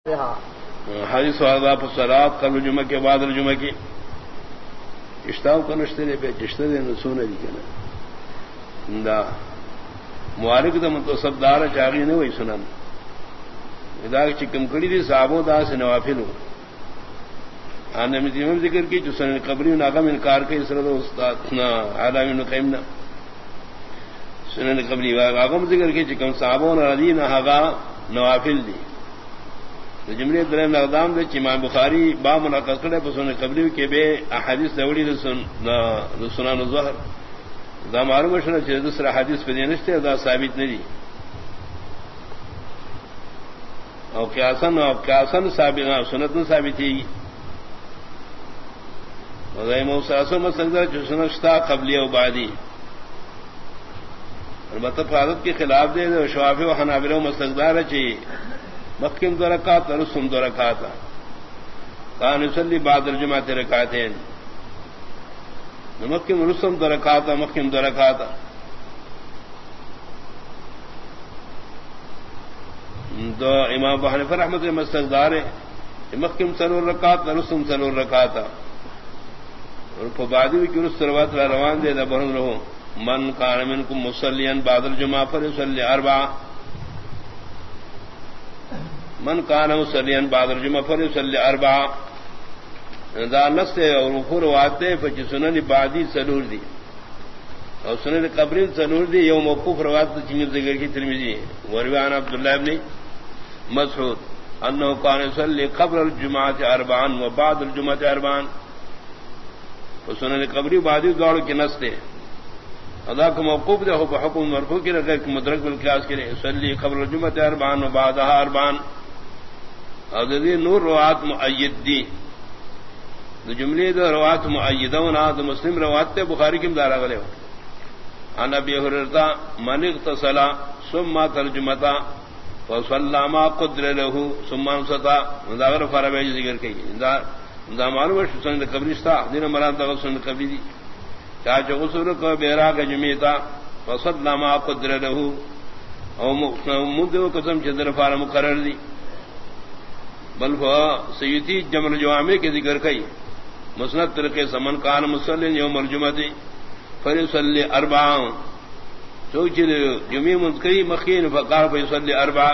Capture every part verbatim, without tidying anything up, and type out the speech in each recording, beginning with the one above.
حدیث واضح فسرات قبل جمعہ کے بعد الجمعہ کی اشتاو کا نشتے پہ چشتے دے نسون دی کنا دا معارک دا متصب دار چاگی نے وہی سنن ادا چکم کڑی دی صحابوں دا سے نوافلو آنے میں دیمم ذکر کی جو سنن قبری ناغم انکار کے اس رضا استادنا عالم ابن قیمنا سنن قبری آغم ذکر کی چکم صحابوں رضی نہاغا نوافل دی جملے درم اقدام دے امام بخاری با منعقد کرے پسند قبلی کے بے احادیث دوڑی سنان الظہر دا معلوم شنا کہ دوسرا حدیث پہ نشتے دا ثابت نہیں او قیاسن او قیاسن ثابت سنت نہ ثابت ہے وذ موساسو مسجد جو سنشتا قبلی او بعدی البتہ فرض کے خلاف دے شوافی و حنابلہ مستقدار چاہیے مکم دو رکعت رسم دو رکعت کان یصلی بعد الجمعہ رکعتین مکم رسم دو رکعت مکم دو رکعت دو امام ابو حنیفہ رحمۃ اللہ مستقدار مکم سلور رکعت رسم سلور رکعت اور فبادی کی رس روات روان دے دبر رہو من کان منکم مصلیا بعد الجمعہ فليصلي اربعہ من کان مصلیا بعد الجمعہ فليصلي اربعہ دا نص اور مفر واتے فچ سنن بعدی سلور دی اور سنن قبری سلور دی یوم موقوف روات چنگ ذکر کی ترمذی وروان عبداللہ ابن مسعود انه كان يصلي قبل الجمعہ اربعا وبعد الجمعہ اربعا سنن قبری بعدی دوڑ کے نص دے ادا کو موقوف دے ہو حکم مرفوع کی رغیر کی مدرک بالقیاس کے صلی قبل الجمعہ اربعا وبعدها اربعا اور دی نور روات مؤید دی دو جملے دو روات مؤیدون دو مسلم روات تے بخاری کی مدارہ گلے ہو ان ابی ہریرہ من اغتسل ثم ترجمتا وصلى ما قدر له ثم انصتا مداغر فرابے ذکر کی دا معلوم ہے سنن قبرستا دین مراد دا سنن قبری دی چا غسل کو بیرا کے جمیتا وصلى ما قدر له او مدو قسم چندر فار مقرر دی بل سیدی جمل جوامع کے ذکر کئی مسند طریقے سمن کان مصلی یوم الجمعہ فلیصلی اربعا چوچ جمعہ منکری مخین فقار فیصلی اربعا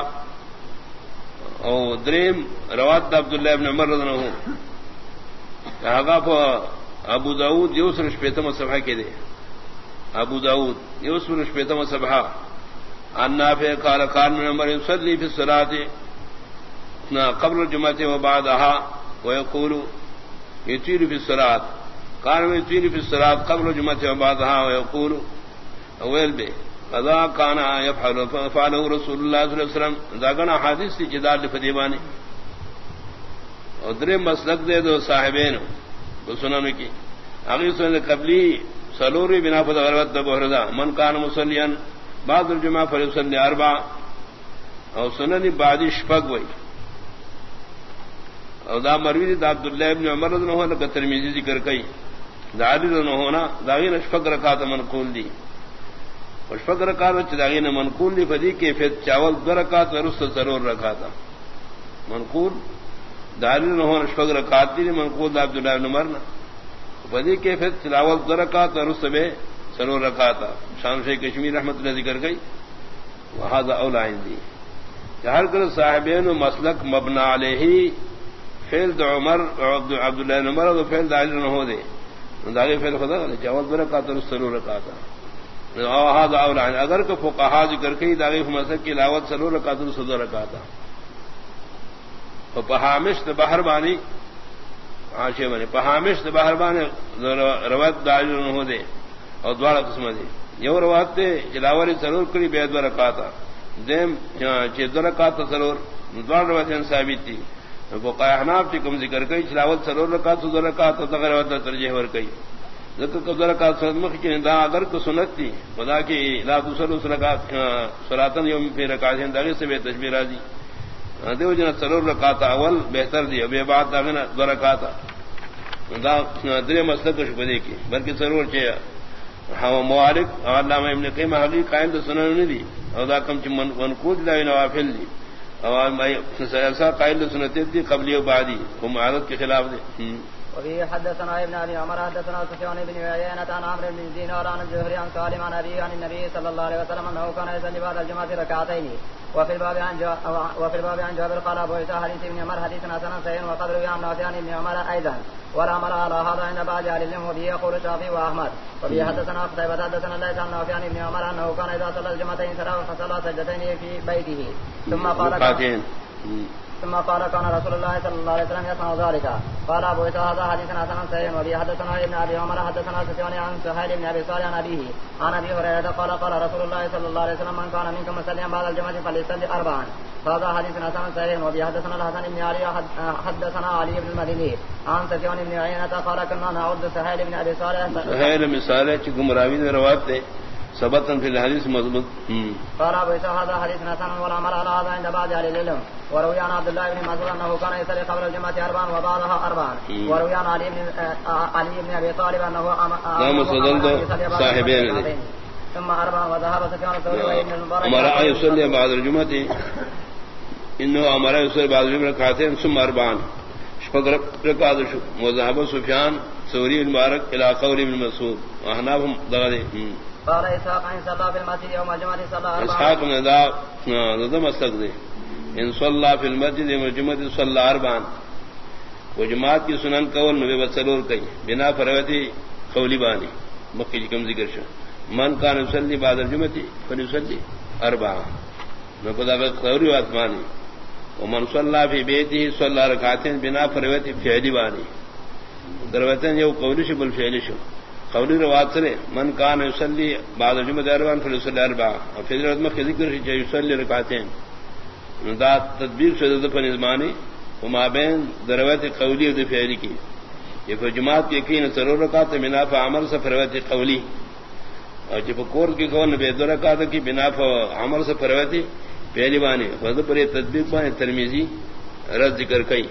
او دریم روات عبداللہ ابن عمر رضی اللہ عنہ حقاف ابو داود یوسر شپیتم صفحہ کے دے ابو داود یوسر شپیتم صفحہ عن نافع قال قال من عمر يصلي في الصلاة قبل الجمعة وبعدها ويقول يطيل في الصلاة قال يطيل في الصلاة قبل الجمعة وبعدها ويقول اويل به قضا كان يفعل فعله رسول الله صلى الله عليه وسلم ذا كان حديث کی جدال فدیبانی اور درے مسلک دے دو صاحبین وہ سنن کی اگلی سنن قبلی سلوری بنا فض غربت بہردا من كان مصليا بعد الجمعة فليصلي اربع اور سنن بعد شفق وئی اور دا مروی دا عبداللہ ابن عمر رضی اللہ عنہ کا ترمذی ذکر کئی دا علی رضی اللہ عنہ داغین اشفق رکعت منقول دی اشفق رکعت داغین منقول دی فدی کے فیت چاول دو رکعت ورست ضرور رکعت منقول دا علی رضی اللہ عنہ اشفق رکعت دی منقول دا عبداللہ ابن عمر فدی کے فیت چاول دو رکعت ورست بے ضرور رکعت شام شیخ کشمیر رحمۃ اللہ ذکر کئی وہذا اولا عندی ہر کر صاحبین مسلک مبنا علیہ فعل عمر عبداللہ بن عمر اور فعل علی نہ ہو دے داغے فعل خدا نے جواب برکات اور سرور رکعت هذا اولا اگر کہ فقہا ذکر کئی داغے مسلک کی علاوہ سرور رکعت اور سرور رکعت تو پہامش بہر بانی عاشے بنے پہامش بہر بانی روایت علی نہ ہو دے اور دوڑا قسم دی یہ روایت علاوہ سرور کری بے دو رکعت دیم چھ دو رکعت سرور دوڑا روایت ثابت تھی فقہاء حناف کم ذکر کئی چلاوت سرور رکعت سو رکعت تغیر ترجیح ور کئی ذکر قبل رکعت سنت مخ کی دا اگر کو سنت تھی خدا کی لا دوسرو رکعت صلاتن یوم پہ رکعت داغے سے بے تشبیہ راضی دیو جن سرور رکعت اول بہتر دی ابے بعد داغے دو رکعت دا درے مسلک شبدے کی بلکہ سرور چے ہوا موالک علامہ ابن قیم حقیق قائم سنن نہیں دی اور دا کم چ منقول لا نوافل دی عوام ایسا قائل سنتے تھی قبلی و بعدی ہم عادت کے خلاف دے. وفي حدثنا ابن ابي عمر حدثنا سفيان بن عيينة عن عمرو بن دينار عن الزهري عن سالم عن ابي عن النبي صلى الله عليه وسلم انه كان يصلي بعد الجمعة ركعتين. وفي الباب عن وفي الباب عن جابر قال ابو عيسى حديث ابن عمر حديث حسن صحيح وقد روي عن نافع عن ابن عمر ايضا ولا عمل على هذا عند بعض اهل العلم وبه يقول الشافعي واحمد. وفي حدثنا قتيبة حدثنا ليس عن نافع عن ابن عمر انه كان اذا صلى الجمعتين فصلى سجدتين في بيته ثم قال ثم قال كان رسول الله صلى الله عليه وسلم يصنع ذلك. قال ابو عيسى هذا حديث حسن صحيح. وبه حدثنا ابن ابي عمر حدثنا سفيان عن سهيل بن ابي صالح عن ابيه عن ابي هريره قال قال رسول الله صلى الله عليه وسلم من كان منكم مصليا بعد الجمعه فليصلي اربعا. هذا حديث حسن صحيح. وبه حدثنا الحسن بن علي حدثنا علي بن المديني عن سفيان بن عيينة قال كنا نعد سهيل بن ابي صالح سهيل بن صالح چکم راوی نے روایت ہے ثبتا في الحديث مضبوط. قال ابو عيسى هذا حديث حسن والعمل على هذا عند بعض اهل العلم. وروي عن عبد الله بن مسعود انه كان يصلي قبل الجمعه اربعا وبعدها اربعا. وروي عن علي بن علي بن ابي طالب انه نعم صدق صاحبين ثم اربعا وذهب سفيان الثوري وابن المبارك امر يصلي بعد الجمعه انه امر يصلي بعد الجمعه ركعتين ثم اربعا شفق ركعات وذهب سفيان الثوري المبارك الى قول ابن مسعود واحناهم ضغدي. قال اسحاق عن صلى في المسجد يوم الجمعه صلى اربعا. اسحاق نے دا دا مسلک دے ان صلى في المسجد يوم الجمعه صلى اربعا. وہ جماعت کی سنن قول میں بسلور کئی بنا فروتی قولی بانی مکی کم ذکر شو من کان يصلي بعد الجمعه فليصلي اربعا نہ خدا کا قولی واسمانی ومن صلى في بيته صلى ركعتين بنا فروتی فعلی بانی دروتن یہ قولی شو بل فعلی شو قولی روایت سے من کان يصلي بعد الجمعه اربعا فليصلي اربعا اور پھر میں ذکر ہے يصلي ركعتين دا تدبیر سے دفن ازمانی وما بین دروات قولی و فعلی کی یہ پھر جماعت کی یقین ضرور رکعت بنا عمل سے فروت قولی اور جب کور کی قول بے دو رکعت کی بنا عمل سے فروت پہلی بانی خود پر یہ تدبیر بانی ترمیزی رد ذکر کئی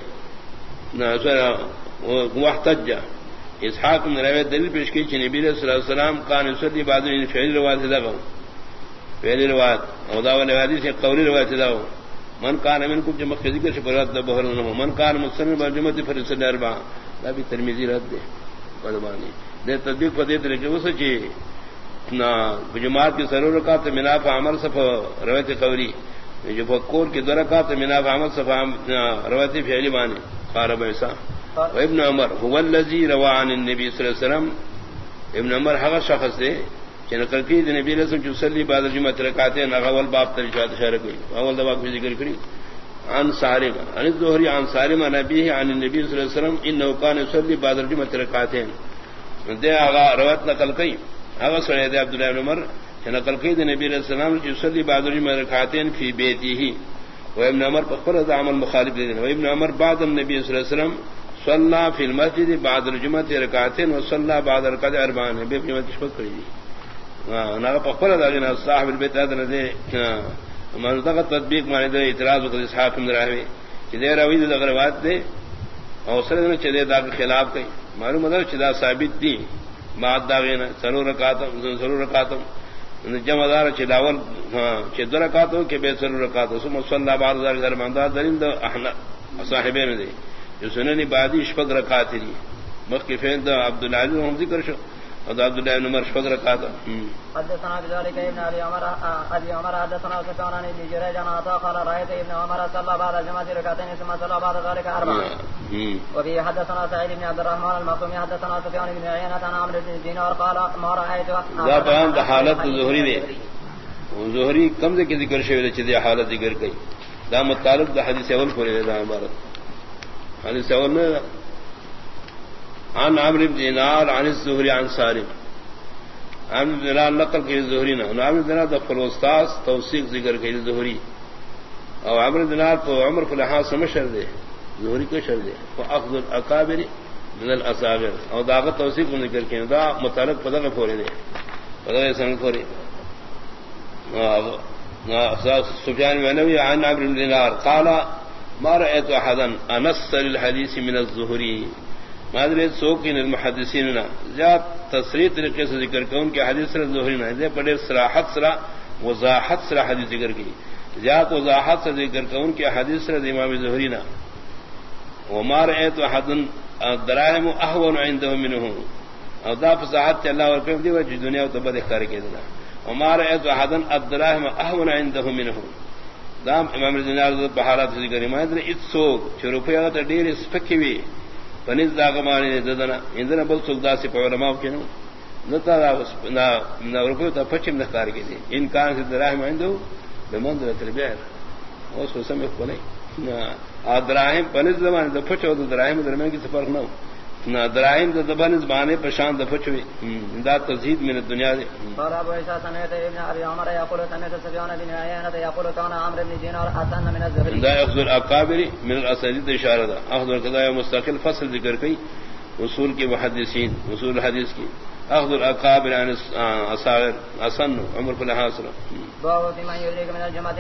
واحتج اسحاق نے روایت دلیل پیش کی کہ نبی صلی اللہ علیہ وسلم کان یصلی بعد فعلی روایت لگا پہلی روایت اور دا والی حدیث قولی روایت لگا من کان منکم جمع ذکر شفرات بہر من کان مسلم بالجمعہ فليصلي اربعا. دا بھی ترمذی رد دے بدبانی دے تدبیر کو دے طریقے وہ سچی نہ جماعت کی ضرور رکعت مناف عمل صف روایت قولی جو فقور کی دو رکعت مناف عمل صف روایت فعلی بانی. قال ابو عيسى وابن عمر هو الذي روى عن النبي صلى الله عليه وسلم. ابن عمر هذا شخص ہے کہ نقل کی نبی علیہ السلام جو صلی بعد الجمعہ رکعتین اول باب ترشاد اشارہ کی اول باب میں ذکر کری عن سالم عن الزهري عن سالم عن ابيه عن النبي صلی اللہ علیہ وسلم انه كان يصلي بعد الجمعہ رکعتین. دے آغا روایت نقل کی آغا سعید عبد الله بن عمر کہ نقل کی نبی علیہ السلام جو صلی بعد الجمعہ رکعتین فی بیته وابن عمر فقرد عمل مخالف لدین وابن عمر بعد النبي صلی اللہ علیہ وسلم صلى في المسجد بعد الجمعہ رکعتین وصلى بعد رکعت اربعا. بے قیمت شفق کری دی نا پخپل دا صاحب البيت ادن دے من تک تطبیق معنی دے اعتراض کو اسحاق بن راوی کہ دے راوی دے روایت دے اور سر نے چدے دا کے خلاف کئی معلوم ہے چدا ثابت دی بعد دا وینا ضرور رکعتم ضرور رکعتم جمع دار چداول چد رکعتوں کے بے ضرور رکعتوں ثم صلی بعد ذلك درمان دا دلیل دا احنا صاحبین دے جو سنن بعدی شفق رکعت دی مخکفین دا عبد العزیز ہم ذکر شو عبد الله بن عمر شفق ركعت. حدثنا بذلك ابن ابي عمر ابي عمر حدثنا سفيان عن ابن جريج عن عطاء قال رايت ابن عمر صلى بعد الجمعه ركعتين ثم صلى بعد ذلك اربعا. وفي حدثنا سعيد بن عبد الرحمن المخزومي حدثنا سفيان بن عيينة عن عمرو بن دينار قال ما رايت ذا بيان حالت ظهري دي ظهري کم سے ذکر شوی چدی حالت ذکر کئی دا متعلق دا حدیث اول کو دا عبارت حدیث اول میں عن عمرو بن دينار عن الزهري عن سالم عن دلال نقل کے زہری نہ عمرو بن دینار دخل استاد توثیق ذکر کے زہری اور عمرو بن دینار کو عمر کو لحاظ سمجھ دے زہری کو شر دے فاخذ الاکابر من الاصابر اور داغت توثیق ذکر کے دا متعلق پتہ نہ پورے دے پتہ سن پورے سفیان بن نوی عن عمرو بن دینار قال ما رأيت احدا انص للحديث من الزهري مادری سوکین المحدثین زیاد تصریح طریقے سے ذکر کہ ان کے حدیث سے ظہری نہ دے بڑے صراحت سرا وضاحت سرا حدیث ذکر کی زیات وضاحت سے ذکر کون کہ حدیث سے امام ظہری نا وما رأيت احد الدراهم اهون عنده منه او دا فصاحت اللہ اور کہ دی وجہ دنیا تو بد اختیار کی دینا وما رأيت احد الدراهم اهون عنده منه دام امام جناب بہارات ذکر امام نے اتسو چروپیا تے ڈیر سپکوی پنځ داغمانی ددنا اندر بل سلدا سے علماء کے نو نتا نا نا روپیا تے پچم اختیار کی دی ان کان سے دراهم عنده بمنزلۃ البئر اس کو سمجھ کو نہیں دراہم پنځ زمانه د پچو د دراہم درمیان کی فرق نہ نہ دراہم د زبان زبانه پشان د پچوي دا تزهید من الدنيا دي قال ابو عيسى سمعت ابن ابي عمر يقول سمعت سفيان بن عيينة يقول كان عمرو بن دينار حسن من الزهري دا اخذ الاكابر من الاسانيد اشاره ده اخذ القضايا مستقل فصل ذکر کی اصول کے محدثین اصول حدیث کی اخذ الاكابر عن اصاغر حسن عمر بن حاصل باب في من يدرك من الجماعه